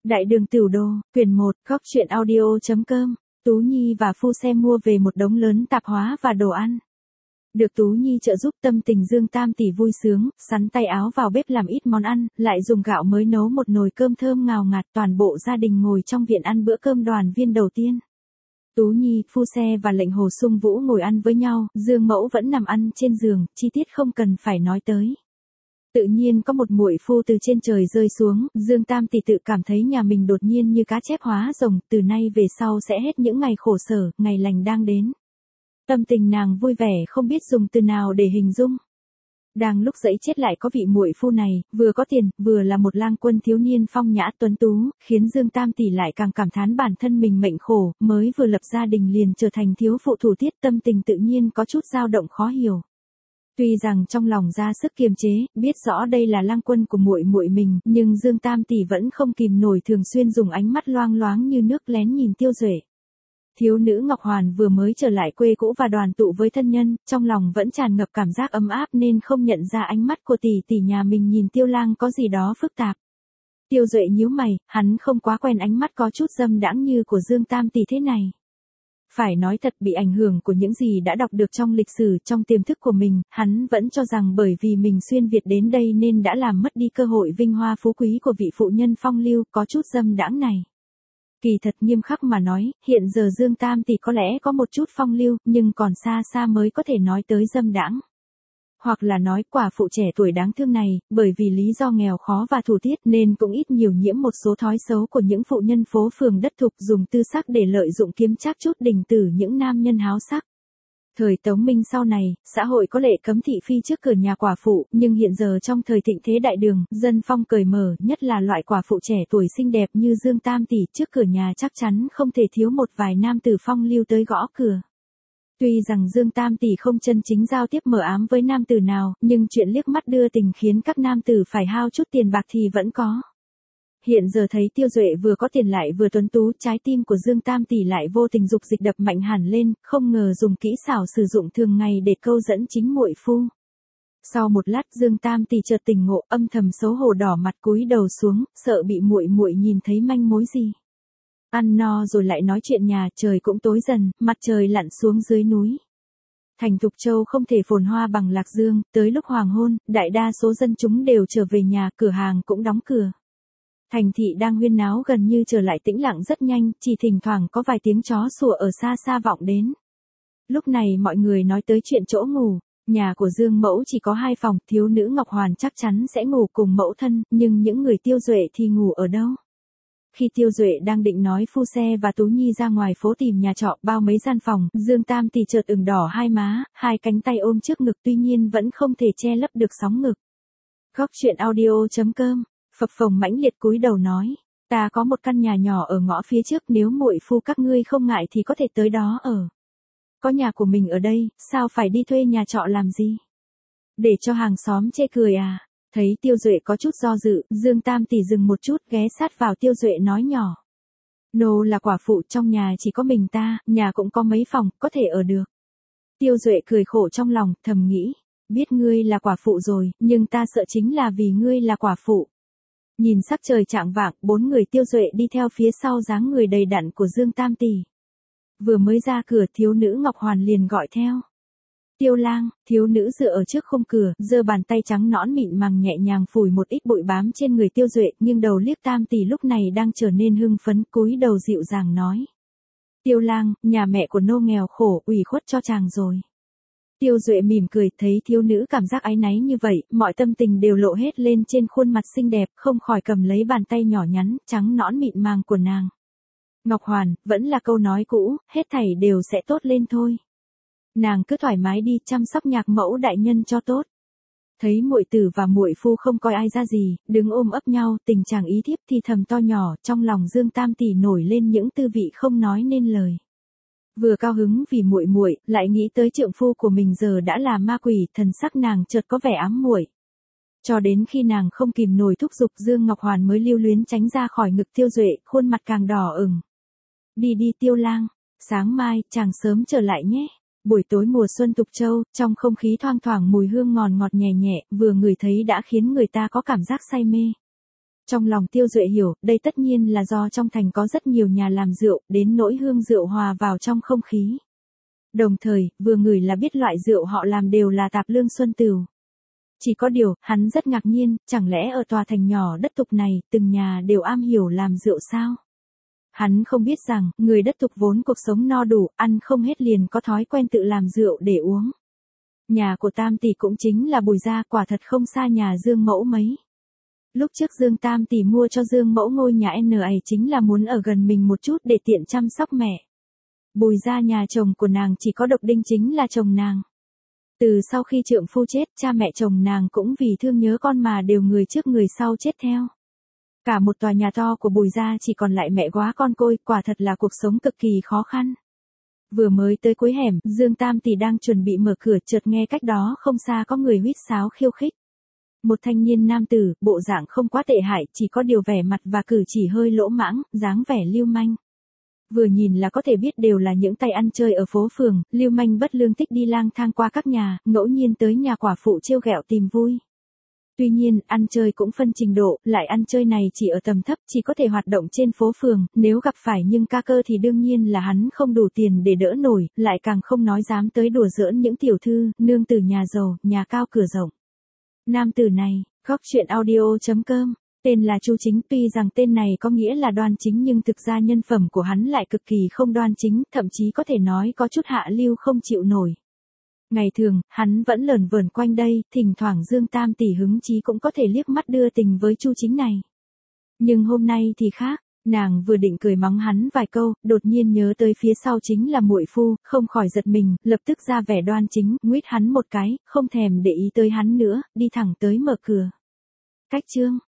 Đại đường Tửu Đô, quyển 1, góc truyện audio.com, Tú Nhi và Phu Xe mua về một đống lớn tạp hóa và đồ ăn. Được Tú Nhi trợ giúp, tâm tình Dương Tam tỷ vui sướng, sắn tay áo vào bếp làm ít món ăn, lại dùng gạo mới nấu một nồi cơm thơm ngào ngạt, toàn bộ gia đình ngồi trong viện ăn bữa cơm đoàn viên đầu tiên. Tú Nhi, Phu Xe và lệnh Hồ Sung Vũ ngồi ăn với nhau, Dương Mẫu vẫn nằm ăn trên giường, chi tiết không cần phải nói tới. Tự nhiên có một muội phu từ trên trời rơi xuống, Dương Tam tỷ tự cảm thấy nhà mình đột nhiên như cá chép hóa rồng, từ nay về sau sẽ hết những ngày khổ sở, ngày lành đang đến. Tâm tình nàng vui vẻ không biết dùng từ nào để hình dung. Đang lúc dẫy chết lại có vị muội phu này, vừa có tiền, vừa là một lang quân thiếu niên phong nhã tuấn tú, khiến Dương Tam tỷ lại càng cảm thán bản thân mình mệnh khổ, mới vừa lập gia đình liền trở thành thiếu phụ thủ tiết, tâm tình tự nhiên có chút dao động khó hiểu. Tuy rằng trong lòng ra sức kiềm chế, biết rõ đây là lang quân của muội muội mình, nhưng Dương Tam tỷ vẫn không kìm nổi thường xuyên dùng ánh mắt loang loáng như nước lén nhìn Tiêu Duệ. Thiếu nữ Ngọc Hoàn vừa mới trở lại quê cũ và đoàn tụ với thân nhân, trong lòng vẫn tràn ngập cảm giác ấm áp nên không nhận ra ánh mắt của tỷ tỷ nhà mình nhìn Tiêu Lang có gì đó phức tạp. Tiêu Duệ nhíu mày, hắn không quá quen ánh mắt có chút dâm đãng như của Dương Tam tỷ thế này. Phải nói thật, bị ảnh hưởng của những gì đã đọc được trong lịch sử, trong tiềm thức của mình, hắn vẫn cho rằng bởi vì mình xuyên Việt đến đây nên đã làm mất đi cơ hội vinh hoa phú quý của vị phụ nhân phong lưu có chút dâm đãng này. Kỳ thật nghiêm khắc mà nói, hiện giờ Dương Tam tỷ có lẽ có một chút phong lưu, nhưng còn xa xa mới có thể nói tới dâm đãng. Hoặc là nói quả phụ trẻ tuổi đáng thương này, bởi vì lý do nghèo khó và thủ tiết nên cũng ít nhiều nhiễm một số thói xấu của những phụ nhân phố phường đất thục dùng tư sắc để lợi dụng kiếm trác chút đình tử những nam nhân háo sắc. Thời Tống Minh sau này, xã hội có lệ cấm thị phi trước cửa nhà quả phụ, nhưng hiện giờ trong thời thịnh thế đại đường, dân phong cởi mở, nhất là loại quả phụ trẻ tuổi xinh đẹp như Dương Tam tỷ, trước cửa nhà chắc chắn không thể thiếu một vài nam tử phong lưu tới gõ cửa. Tuy rằng Dương Tam tỷ không chân chính giao tiếp mờ ám với nam tử nào, nhưng chuyện liếc mắt đưa tình khiến các nam tử phải hao chút tiền bạc thì vẫn có. Hiện giờ thấy Tiêu Duệ vừa có tiền lại vừa tuấn tú, trái tim của Dương Tam tỷ lại vô tình dục dịch đập mạnh hẳn lên, không ngờ dùng kỹ xảo sử dụng thường ngày để câu dẫn chính muội phu. Sau một lát Dương Tam tỷ chợt tỉnh ngộ, âm thầm xấu hổ đỏ mặt cúi đầu xuống, sợ bị muội muội nhìn thấy manh mối gì. Ăn no rồi lại nói chuyện nhà, trời cũng tối dần, mặt trời lặn xuống dưới núi. Thành Thục Châu không thể phồn hoa bằng Lạc Dương, tới lúc hoàng hôn, đại đa số dân chúng đều trở về nhà, cửa hàng cũng đóng cửa. Thành thị đang huyên náo gần như trở lại tĩnh lặng rất nhanh, chỉ thỉnh thoảng có vài tiếng chó sủa ở xa xa vọng đến. Lúc này mọi người nói tới chuyện chỗ ngủ, nhà của Dương Mẫu chỉ có 2 phòng, thiếu nữ Ngọc Hoàn chắc chắn sẽ ngủ cùng mẫu thân, nhưng những người Tiêu Duệ thì ngủ ở đâu? Khi Tiêu Duệ đang định nói Phu Xe và Tú Nhi ra ngoài phố tìm nhà trọ bao mấy gian phòng, Dương Tam tỷ chợt ửng đỏ hai má, hai cánh tay ôm trước ngực tuy nhiên vẫn không thể che lấp được sóng ngực. Góc truyện audio.com, phập phồng mãnh liệt cúi đầu nói, ta có một căn nhà nhỏ ở ngõ phía trước, nếu muội phu các ngươi không ngại thì có thể tới đó ở. Có nhà của mình ở đây, sao phải đi thuê nhà trọ làm gì? Để cho hàng xóm chê cười à? Thấy Tiêu Duệ có chút do dự, Dương Tam tỷ dừng một chút, ghé sát vào Tiêu Duệ nói nhỏ. Nô là quả phụ, trong nhà chỉ có mình ta, nhà cũng có mấy phòng, có thể ở được. Tiêu Duệ cười khổ trong lòng, thầm nghĩ, biết ngươi là quả phụ rồi, nhưng ta sợ chính là vì ngươi là quả phụ. Nhìn sắc trời chạng vạng, 4 người Tiêu Duệ đi theo phía sau dáng người đầy đặn của Dương Tam tỷ. Vừa mới ra cửa, thiếu nữ Ngọc Hoàn liền gọi theo. Tiêu Lang, thiếu nữ dựa ở trước khung cửa, giơ bàn tay trắng nõn mịn màng nhẹ nhàng phủi một ít bụi bám trên người Tiêu Duệ, nhưng đầu liếc Tam tỷ lúc này đang trở nên hưng phấn, cúi đầu dịu dàng nói. Tiêu Lang, nhà mẹ của nô nghèo khổ, ủy khuất cho chàng rồi. Tiêu Duệ mỉm cười, thấy thiếu nữ cảm giác áy náy như vậy, mọi tâm tình đều lộ hết lên trên khuôn mặt xinh đẹp, không khỏi cầm lấy bàn tay nhỏ nhắn, trắng nõn mịn màng của nàng. Ngọc Hoàn, vẫn là câu nói cũ, hết thảy đều sẽ tốt lên thôi. Nàng cứ thoải mái đi, chăm sóc nhạc mẫu đại nhân cho tốt. Thấy muội tử và muội phu không coi ai ra gì, đứng ôm ấp nhau, tình trạng ý thiếp thì thầm to nhỏ, trong lòng Dương Tam tỷ nổi lên những tư vị không nói nên lời. Vừa cao hứng vì muội muội, lại nghĩ tới trượng phu của mình giờ đã là ma quỷ, thần sắc nàng chợt có vẻ ám muội. Cho đến khi nàng không kìm nổi thúc giục, Dương Ngọc Hoàn mới lưu luyến tránh ra khỏi ngực Tiêu Duệ, khuôn mặt càng đỏ ửng. Đi đi Tiêu Lang, sáng mai chàng sớm trở lại nhé. Buổi tối mùa xuân Thục Châu, trong không khí thoang thoảng mùi hương ngọt ngọt nhẹ nhẹ, vừa ngửi thấy đã khiến người ta có cảm giác say mê. Trong lòng Tiêu Duệ hiểu, đây tất nhiên là do trong thành có rất nhiều nhà làm rượu, đến nỗi hương rượu hòa vào trong không khí. Đồng thời, vừa ngửi là biết loại rượu họ làm đều là tạp lương xuân tửu. Chỉ có điều, hắn rất ngạc nhiên, chẳng lẽ ở tòa thành nhỏ đất tục này, từng nhà đều am hiểu làm rượu sao? Hắn không biết rằng, người đất tục vốn cuộc sống no đủ, ăn không hết liền có thói quen tự làm rượu để uống. Nhà của Tam tỷ cũng chính là Bùi gia, quả thật không xa nhà Dương Mẫu mấy. Lúc trước Dương Tam tỷ mua cho Dương Mẫu ngôi nhà N.A. chính là muốn ở gần mình một chút để tiện chăm sóc mẹ. Bùi gia nhà chồng của nàng chỉ có Độc Đinh chính là chồng nàng. Từ sau khi trượng phu chết, cha mẹ chồng nàng cũng vì thương nhớ con mà đều người trước người sau chết theo. Cả một tòa nhà to của Bùi gia chỉ còn lại mẹ góa con côi, quả thật là cuộc sống cực kỳ khó khăn. Vừa mới tới cuối hẻm, Dương Tam tỷ đang chuẩn bị mở cửa, chợt nghe cách đó không xa có người huýt sáo khiêu khích. Một thanh niên nam tử, bộ dạng không quá tệ hại, chỉ có điều vẻ mặt và cử chỉ hơi lỗ mãng, dáng vẻ lưu manh. Vừa nhìn là có thể biết đều là những tay ăn chơi ở phố phường, lưu manh bất lương thích đi lang thang qua các nhà, ngẫu nhiên tới nhà quả phụ trêu ghẹo tìm vui. Tuy nhiên, ăn chơi cũng phân trình độ, lại ăn chơi này chỉ ở tầm thấp, chỉ có thể hoạt động trên phố phường, nếu gặp phải nhưng ca cơ thì đương nhiên là hắn không đủ tiền để đỡ nổi, lại càng không nói dám tới đùa giỡn những tiểu thư, nương tử nhà giàu, nhà cao cửa rộng. Nam tử này, góc truyện audio.com, tên là Chu Chính, tuy rằng tên này có nghĩa là đoan chính nhưng thực ra nhân phẩm của hắn lại cực kỳ không đoan chính, thậm chí có thể nói có chút hạ lưu không chịu nổi. Ngày thường, hắn vẫn lởn vởn quanh đây, thỉnh thoảng Dương Tam tỷ hứng chí cũng có thể liếc mắt đưa tình với Chu Chính này. Nhưng hôm nay thì khác, nàng vừa định cười mắng hắn vài câu, đột nhiên nhớ tới phía sau chính là muội phu, không khỏi giật mình, lập tức ra vẻ đoan chính, nguýt hắn một cái, không thèm để ý tới hắn nữa, đi thẳng tới mở cửa. Cách chương